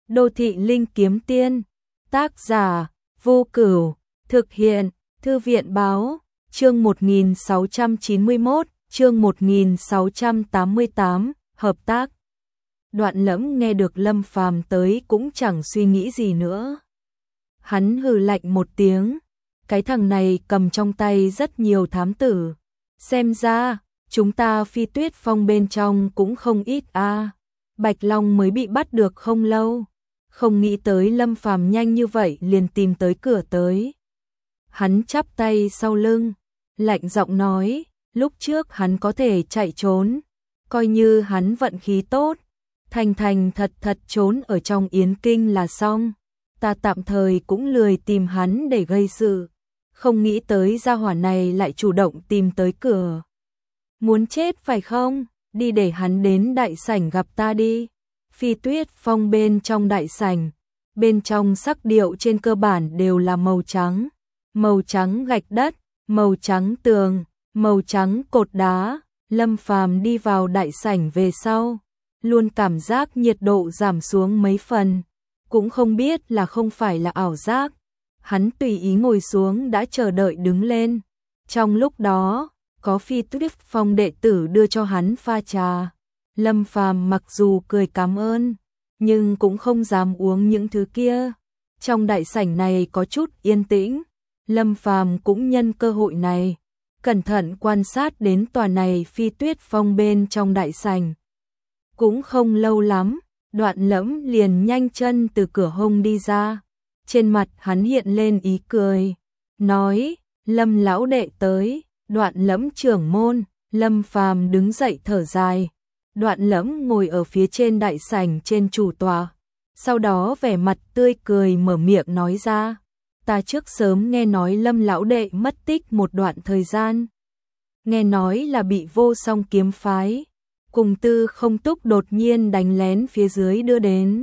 Đô thị linh kiếm tiên, tác giả, Vô Cửu, thực hiện, Thư viện báo, chương 1691, chương 1688, hợp tác. Đoạn Lẫm nghe được Lâm Phàm tới cũng chẳng suy nghĩ gì nữa. Hắn hừ lạnh một tiếng, cái thằng này cầm trong tay rất nhiều thám tử. Xem ra, chúng ta Phi Tuyết Phong bên trong cũng không ít a. Bạch Long mới bị bắt được không lâu. Không nghĩ tới Lâm Phàm nhanh như vậy liền tìm tới cửa tới. Hắn chắp tay sau lưng, lạnh giọng nói, lúc trước hắn có thể chạy trốn, coi như hắn vận khí tốt, thành thành thật thật trốn ở trong Yến Kinh là xong. Ta tạm thời cũng lười tìm hắn để gây sự, không nghĩ tới gia hỏa này lại chủ động tìm tới cửa. Muốn chết phải không? Đi để hắn đến đại sảnh gặp ta đi. Phi Tuyết Phong bên trong đại sảnh, bên trong sắc điệu trên cơ bản đều là màu trắng gạch đất, màu trắng tường, màu trắng cột đá. Lâm Phàm đi vào đại sảnh về sau, luôn cảm giác nhiệt độ giảm xuống mấy phần, cũng không biết là không phải là ảo giác. Hắn tùy ý ngồi xuống đã chờ đợi đứng lên. Trong lúc đó, có Phi Tuyết Phong đệ tử đưa cho hắn pha trà. Lâm Phàm mặc dù cười cảm ơn, nhưng cũng không dám uống những thứ kia. Trong đại sảnh này có chút yên tĩnh, Lâm Phàm cũng nhân cơ hội này, cẩn thận quan sát đến tòa này Phi Tuyết Phong bên trong đại sảnh. Cũng không lâu lắm, Đoạn Lẫm liền nhanh chân từ cửa hông đi ra. Trên mặt hắn hiện lên ý cười, nói, Lâm lão đệ tới. Đoạn Lẫm trưởng môn. Lâm Phàm đứng dậy thở dài. Đoạn Lẫm ngồi ở phía trên đại sảnh trên chủ tọa, sau đó vẻ mặt tươi cười mở miệng nói ra, ta trước sớm nghe nói Lâm lão đệ mất tích một đoạn thời gian, nghe nói là bị Vô Song kiếm phái cùng Tư Không Túc đột nhiên đánh lén phía dưới đưa đến.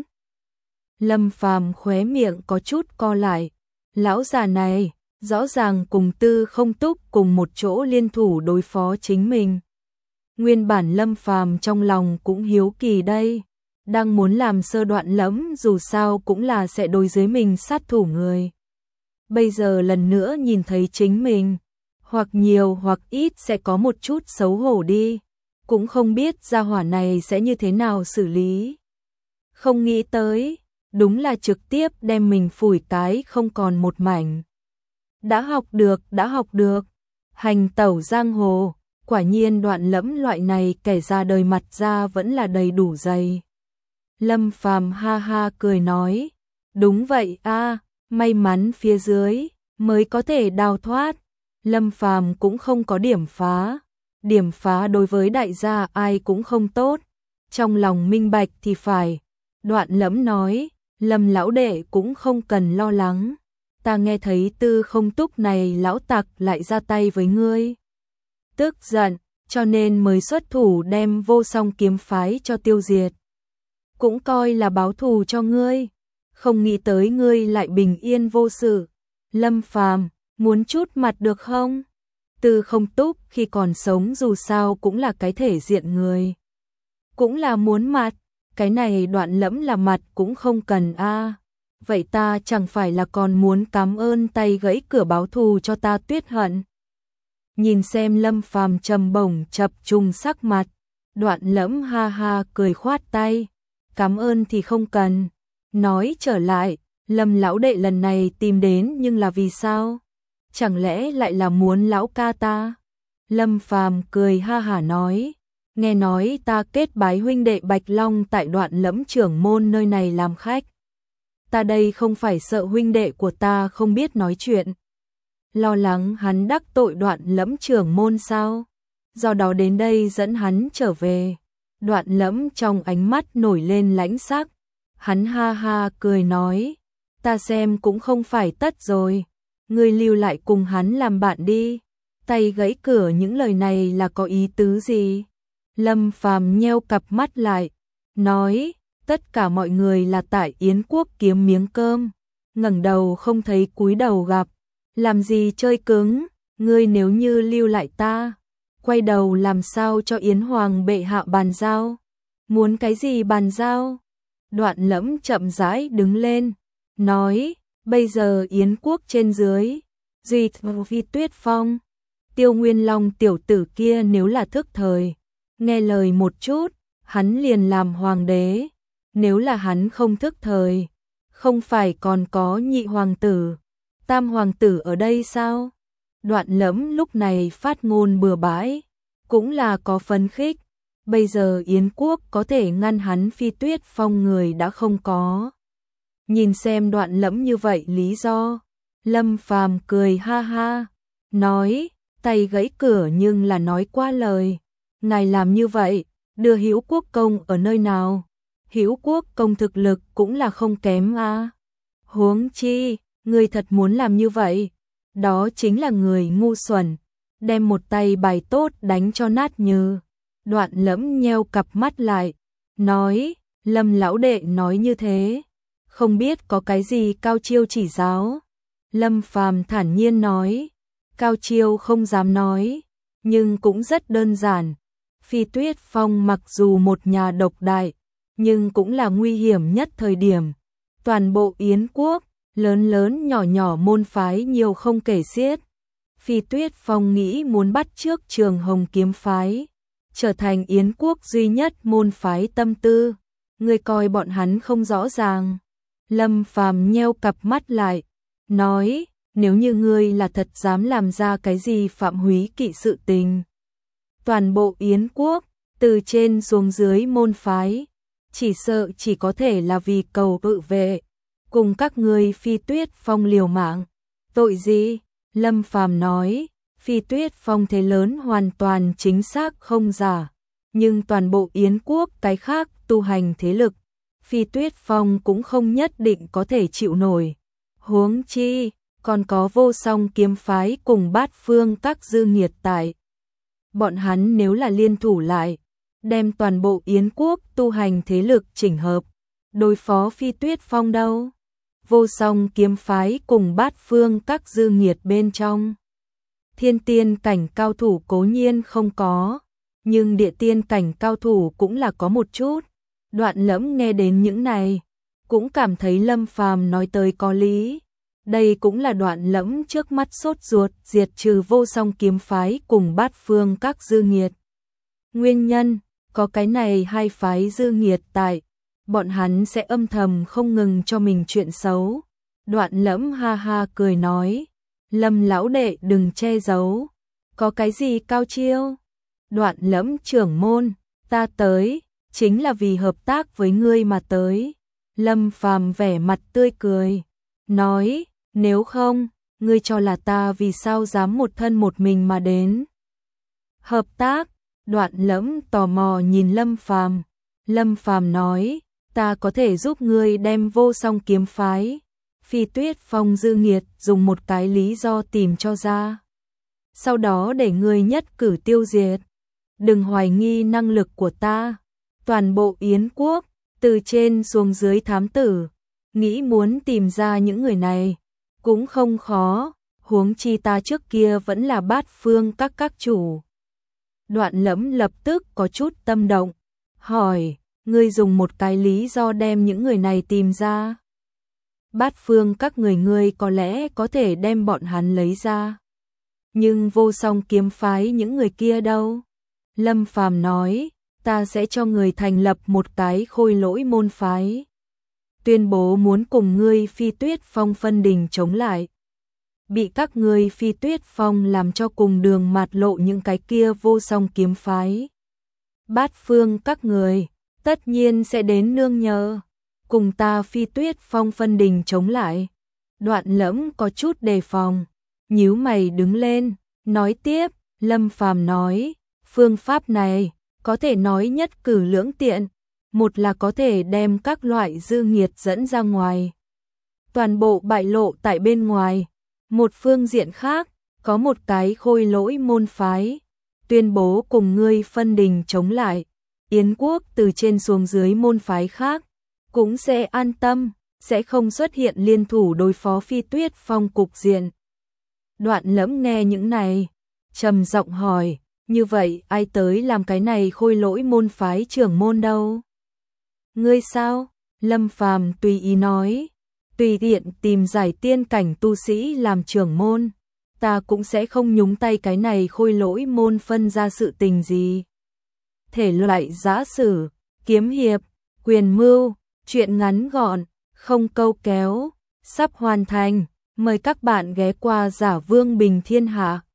Lâm Phàm khóe miệng có chút co lại, lão già này rõ ràng cùng Tư Không Túc cùng một chỗ liên thủ đối phó chính mình. Nguyên bản Lâm Phàm trong lòng cũng hiếu kỳ đây, đang muốn làm sơ Đoạn Lẫm dù sao cũng là sẽ đối với mình sát thủ người. Bây giờ lần nữa nhìn thấy chính mình, hoặc nhiều hoặc ít sẽ có một chút xấu hổ đi, cũng không biết gia hỏa này sẽ như thế nào xử lý. Không nghĩ tới, đúng là trực tiếp đem mình phủi cái không còn một mảnh. Đã học được, hành tẩu giang hồ. Quả nhiên Đoạn Lẫm loại này kẻ ra đời mặt ra vẫn là đầy đủ dày. Lâm Phàm ha ha cười nói, đúng vậy a, may mắn phía dưới mới có thể đào thoát. Lâm Phàm cũng không có điểm phá đối với đại gia ai cũng không tốt. Trong lòng minh bạch thì phải. Đoạn Lẫm nói, Lâm lão đệ cũng không cần lo lắng. Ta nghe thấy Tư Không Túc này lão tặc lại ra tay với ngươi. Tức giận, cho nên mới xuất thủ đem Vô Song kiếm phái cho tiêu diệt. Cũng coi là báo thù cho ngươi, không nghĩ tới ngươi lại bình yên vô sự. Lâm Phàm, muốn chút mặt được không? Tư Không Túc khi còn sống dù sao cũng là cái thể diện người, cũng là muốn mặt, cái này Đoạn Lẫm là mặt cũng không cần a. Vậy ta chẳng phải là còn muốn cảm ơn tay gãy cửa báo thù cho ta Tuyết Hận. Nhìn xem Lâm Phàm trầm bổng chập trùng sắc mặt, Đoạn Lẫm ha ha cười khoát tay, cảm ơn thì không cần. Nói trở lại, Lâm lão đệ lần này tìm đến nhưng là vì sao? Chẳng lẽ lại là muốn lão ca ta? Lâm Phàm cười ha hả nói, nghe nói ta kết bái huynh đệ Bạch Long tại Đoạn Lẫm trưởng môn nơi này làm khách. Ta đây không phải sợ huynh đệ của ta không biết nói chuyện, lo lắng hắn đắc tội Đoạn Lẫm trưởng môn sao? Do đó đến đây dẫn hắn trở về. Đoạn Lẫm trong ánh mắt nổi lên lãnh sắc, hắn ha ha cười nói, ta xem cũng không phải tất rồi, ngươi lưu lại cùng hắn làm bạn đi. Tay gãy cửa những lời này là có ý tứ gì? Lâm Phàm nheo cặp mắt lại, nói, tất cả mọi người là tại Yến Quốc kiếm miếng cơm, ngẩng đầu không thấy cúi đầu gặp. Làm gì chơi cứng, ngươi nếu như lưu lại ta, quay đầu làm sao cho Yến Hoàng bệ hạ bàn giao? Muốn cái gì bàn giao? Đoạn Lẫm chậm rãi đứng lên, nói, bây giờ Yến quốc trên dưới, duy Phi Tuyết Phong, Tiêu Nguyên Long tiểu tử kia nếu là thức thời, nghe lời một chút, hắn liền làm hoàng đế, nếu là hắn không thức thời, không phải còn có nhị hoàng tử, tam hoàng tử ở đây sao? Đoạn Lẫm lúc này phát ngôn bừa bãi, cũng là có phấn khích, bây giờ Yến quốc có thể ngăn hắn Phi Tuyết Phong người đã không có. Nhìn xem Đoạn Lẫm như vậy lý do, Lâm Phàm cười ha ha, nói, tay gãy cửa nhưng là nói qua lời, ngài làm như vậy, đưa Hữu Quốc công ở nơi nào? Hữu Quốc công thực lực cũng là không kém a. Huống chi, người thật muốn làm như vậy, đó chính là người ngu xuẩn, đem một tay bài tốt đánh cho nát như. Đoạn Lẫm nheo cặp mắt lại, nói, Lâm lão đệ nói như thế, không biết có cái gì cao chiêu chỉ giáo. Lâm Phàm thản nhiên nói, cao chiêu không dám nói, nhưng cũng rất đơn giản. Phi Tuyết Phong mặc dù một nhà độc đại, nhưng cũng là nguy hiểm nhất thời điểm. Toàn bộ Yến quốc, lớn lớn nhỏ nhỏ môn phái nhiều không kể xiết. Phi Tuyết Phong nghĩ muốn bắt chước Trường Hồng kiếm phái, trở thành Yến quốc duy nhất môn phái tâm tư. Người coi bọn hắn không rõ ràng. Lâm Phàm nheo cặp mắt lại, nói, nếu như ngươi là thật dám làm ra cái gì phạm húy kỵ sự tình. Toàn bộ Yến quốc, từ trên xuống dưới môn phái, chỉ sợ chỉ có thể là vì cầu tự vệ, cùng các ngươi Phi Tuyết Phong liều mạng. Tội gì? Lâm Phàm nói, Phi Tuyết Phong thế lớn hoàn toàn chính xác không giả, nhưng toàn bộ Yến quốc cái khác tu hành thế lực, Phi Tuyết Phong cũng không nhất định có thể chịu nổi. Huống chi, còn có Vô Song kiếm phái cùng Bát Phương các dư nghiệt tại. Bọn hắn nếu là liên thủ lại, đem toàn bộ Yến quốc tu hành thế lực chỉnh hợp, đối phó Phi Tuyết Phong đâu? Vô Song kiếm phái cùng Bát Phương các dư nghiệt bên trong. Thiên tiên cảnh cao thủ cố nhiên không có, nhưng địa tiên cảnh cao thủ cũng là có một chút. Đoạn Lẫm nghe đến những này, cũng cảm thấy Lâm Phàm nói tới có lý. Đây cũng là Đoạn Lẫm trước mắt sốt ruột diệt trừ Vô Song kiếm phái cùng Bát Phương các dư nghiệt. Nguyên nhân, có cái này hai phái dư nghiệt tại, bọn hắn sẽ âm thầm không ngừng cho mình chuyện xấu. Đoạn Lẫm ha ha cười nói, Lâm lão đệ đừng che giấu, có cái gì cao chiêu? Đoạn Lẫm trưởng môn, ta tới, chính là vì hợp tác với ngươi mà tới. Lâm Phàm vẻ mặt tươi cười, nói, nếu không, ngươi cho là ta vì sao dám một thân một mình mà đến? Hợp tác? Đoạn Lẫm tò mò nhìn Lâm Phàm. Lâm Phàm nói, ta có thể giúp ngươi đem Vô Song kiếm phái, Phi Tuyết Phong dư nghiệt dùng một cái lý do tìm cho ra. Sau đó để ngươi nhất cử tiêu diệt. Đừng hoài nghi năng lực của ta. Toàn bộ Yến quốc, từ trên xuống dưới thám tử, nghĩ muốn tìm ra những người này, cũng không khó, huống chi ta trước kia vẫn là Bát Phương các chủ. Đoạn Lẫm lập tức có chút tâm động, hỏi, ngươi dùng một cái lý do đem những người này tìm ra. Bát Phương các ngươi có lẽ có thể đem bọn hắn lấy ra. Nhưng Vô Song kiếm phái những người kia đâu? Lâm Phàm nói, ta sẽ cho người thành lập một cái khôi lỗi môn phái. Tuyên bố muốn cùng ngươi Phi Tuyết Phong phân đình chống lại. Bị các ngươi Phi Tuyết Phong làm cho cùng đường mạt lộ những cái kia Vô Song kiếm phái. Bát Phương các người, tất nhiên sẽ đến nương nhờ, cùng ta Phi Tuyết Phong phân đình chống lại. Đoạn Lẫm có chút đề phòng, nhíu mày đứng lên, nói tiếp, Lâm Phàm nói, phương pháp này, có thể nói nhất cử lưỡng tiện, một là có thể đem các loại dư nghiệt dẫn ra ngoài, toàn bộ bại lộ tại bên ngoài, một phương diện khác, có một cái khôi lỗi môn phái, tuyên bố cùng ngươi phân đình chống lại, Yến quốc từ trên xuống dưới môn phái khác, cũng sẽ an tâm, sẽ không xuất hiện liên thủ đối phó Phi Tuyết Phong cục diện. Đoạn Lẫm nghe những này, trầm giọng hỏi, như vậy ai tới làm cái này khôi lỗi môn phái trưởng môn đâu? Ngươi sao? Lâm Phàm tùy ý nói, tùy tiện tìm giải tiên cảnh tu sĩ làm trưởng môn, ta cũng sẽ không nhúng tay cái này khôi lỗi môn phân ra sự tình gì. Thể loại giã sử, kiếm hiệp, quyền mưu, truyện ngắn gọn, không câu kéo, sắp hoàn thành, mời các bạn ghé qua Giả Vương Bình Thiên Hạ.